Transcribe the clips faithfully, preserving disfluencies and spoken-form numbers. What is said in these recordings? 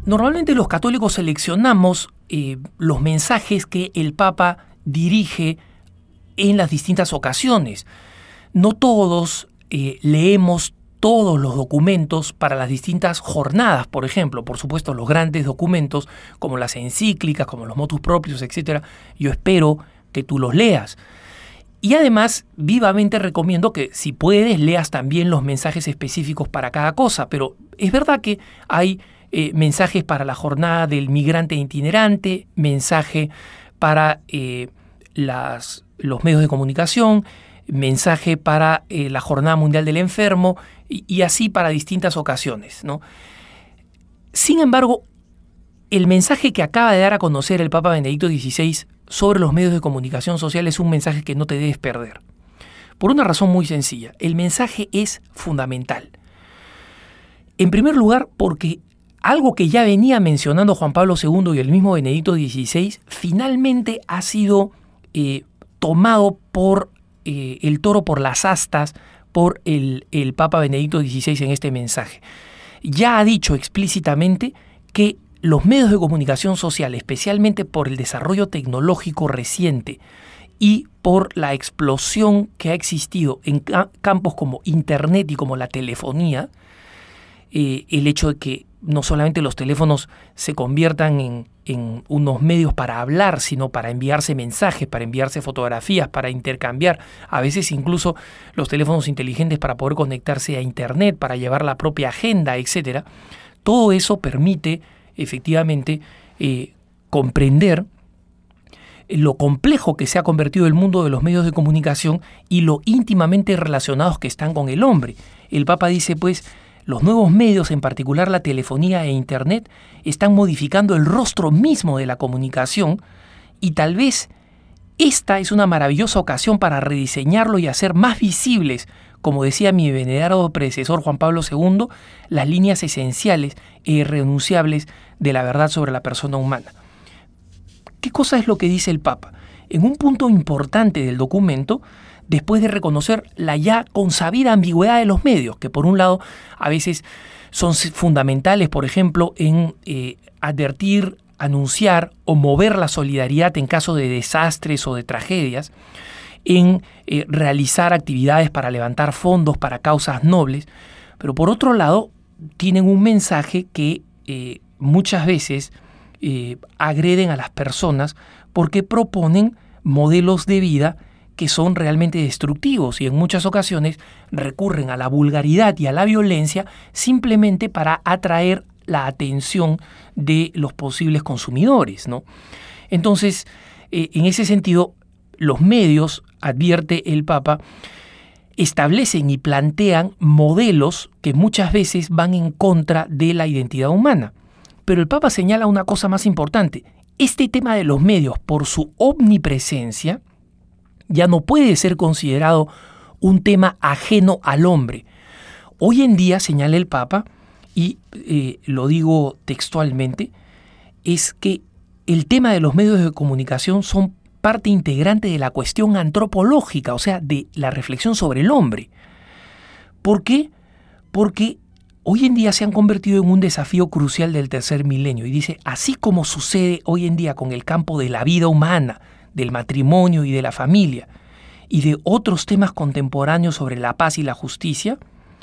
Normalmente los católicos seleccionamos eh, los mensajes que el Papa dirige en las distintas ocasiones. No todos eh, leemos todos los documentos para las distintas jornadas, por ejemplo. Por supuesto, los grandes documentos, como las encíclicas, como los motus proprios, etcétera, yo espero que tú los leas. Y además, vivamente recomiendo que, si puedes, leas también los mensajes específicos para cada cosa. Pero es verdad que hay eh, mensajes para la jornada del migrante itinerante, mensaje para eh, las, los medios de comunicación, mensaje para eh, la Jornada Mundial del Enfermo y, y así para distintas ocasiones, ¿no? Sin embargo, el mensaje que acaba de dar a conocer el Papa Benedicto dieciséis sobre los medios de comunicación social es un mensaje que no te debes perder. Por una razón muy sencilla. El mensaje es fundamental. En primer lugar, porque algo que ya venía mencionando Juan Pablo segundo y el mismo Benedicto dieciséis finalmente ha sido eh, tomado por eh, el toro por las astas por el, el Papa Benedicto dieciséis en este mensaje. Ya ha dicho explícitamente que los medios de comunicación social, especialmente por el desarrollo tecnológico reciente y por la explosión que ha existido en ca- campos como Internet y como la telefonía, eh, el hecho de que no solamente los teléfonos se conviertan en, en unos medios para hablar, sino para enviarse mensajes, para enviarse fotografías, para intercambiar, a veces incluso los teléfonos inteligentes para poder conectarse a Internet, para llevar la propia agenda, etcétera. Todo eso permite efectivamente eh, comprender lo complejo que se ha convertido el mundo de los medios de comunicación y lo íntimamente relacionados que están con el hombre. El Papa dice, pues, los nuevos medios, en particular la telefonía e Internet, están modificando el rostro mismo de la comunicación y tal vez esta es una maravillosa ocasión para rediseñarlo y hacer más visibles, como decía mi venerado predecesor Juan Pablo segundo, las líneas esenciales e irrenunciables de la verdad sobre la persona humana. ¿Qué cosa es lo que dice el Papa? En un punto importante del documento, después de reconocer la ya consabida ambigüedad de los medios, que por un lado a veces son fundamentales, por ejemplo, en eh, advertir, anunciar o mover la solidaridad en caso de desastres o de tragedias, en eh, realizar actividades para levantar fondos para causas nobles, pero por otro lado tienen un mensaje que eh, muchas veces eh, agreden a las personas porque proponen modelos de vida que son realmente destructivos y en muchas ocasiones recurren a la vulgaridad y a la violencia simplemente para atraer la atención de los posibles consumidores, ¿no? Entonces, eh, en ese sentido, los medios, advierte el Papa, establecen y plantean modelos que muchas veces van en contra de la identidad humana. Pero el Papa señala una cosa más importante. Este tema de los medios, por su omnipresencia, ya no puede ser considerado un tema ajeno al hombre. Hoy en día, señala el Papa, y eh, lo digo textualmente, es que el tema de los medios de comunicación son parte integrante de la cuestión antropológica, o sea, de la reflexión sobre el hombre. ¿Por qué? Porque hoy en día se han convertido en un desafío crucial del tercer milenio. Y dice, así como sucede hoy en día con el campo de la vida humana, del matrimonio y de la familia, y de otros temas contemporáneos sobre la paz y la justicia,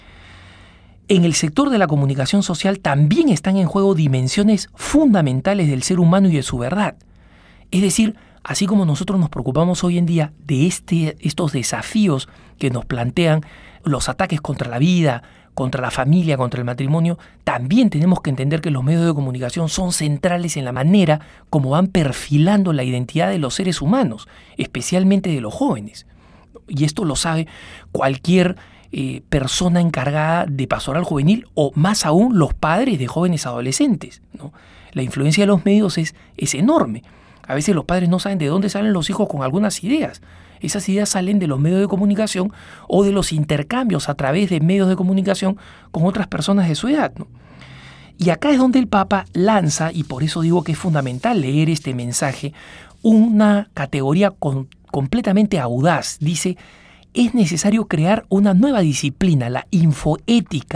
en el sector de la comunicación social también están en juego dimensiones fundamentales del ser humano y de su verdad. Es decir, así como nosotros nos preocupamos hoy en día de este, estos desafíos que nos plantean los ataques contra la vida, contra la familia, contra el matrimonio, también tenemos que entender que los medios de comunicación son centrales en la manera como van perfilando la identidad de los seres humanos, especialmente de los jóvenes. Y esto lo sabe cualquier eh, persona encargada de pastoral juvenil o más aún los padres de jóvenes adolescentes, ¿no? La influencia de los medios es, es enorme. A veces los padres no saben de dónde salen los hijos con algunas ideas. Esas ideas salen de los medios de comunicación o de los intercambios a través de medios de comunicación con otras personas de su edad, ¿no? Y acá es donde el Papa lanza, y por eso digo que es fundamental leer este mensaje, una categoría con, completamente audaz. Dice, es necesario crear una nueva disciplina, la infoética,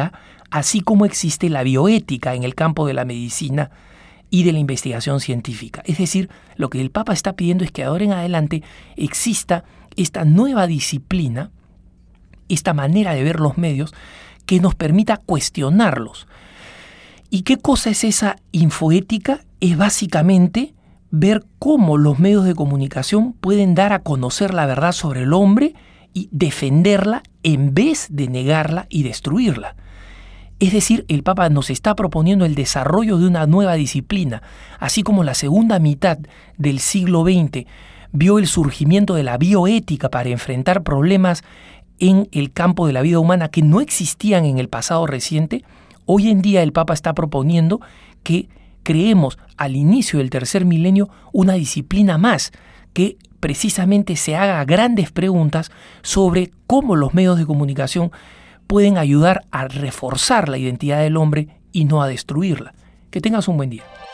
así como existe la bioética en el campo de la medicina y de la investigación científica. Es decir, lo que el Papa está pidiendo es que ahora en adelante exista esta nueva disciplina, esta manera de ver los medios que nos permita cuestionarlos. ¿Y qué cosa es esa infoética? Es básicamente ver cómo los medios de comunicación pueden dar a conocer la verdad sobre el hombre y defenderla en vez de negarla y destruirla. Es decir, el Papa nos está proponiendo el desarrollo de una nueva disciplina, así como la segunda mitad del siglo veinte vio el surgimiento de la bioética para enfrentar problemas en el campo de la vida humana que no existían en el pasado reciente. Hoy en día el Papa está proponiendo que creemos al inicio del tercer milenio una disciplina más que precisamente se haga grandes preguntas sobre cómo los medios de comunicación pueden ayudar a reforzar la identidad del hombre y no a destruirla. Que tengas un buen día.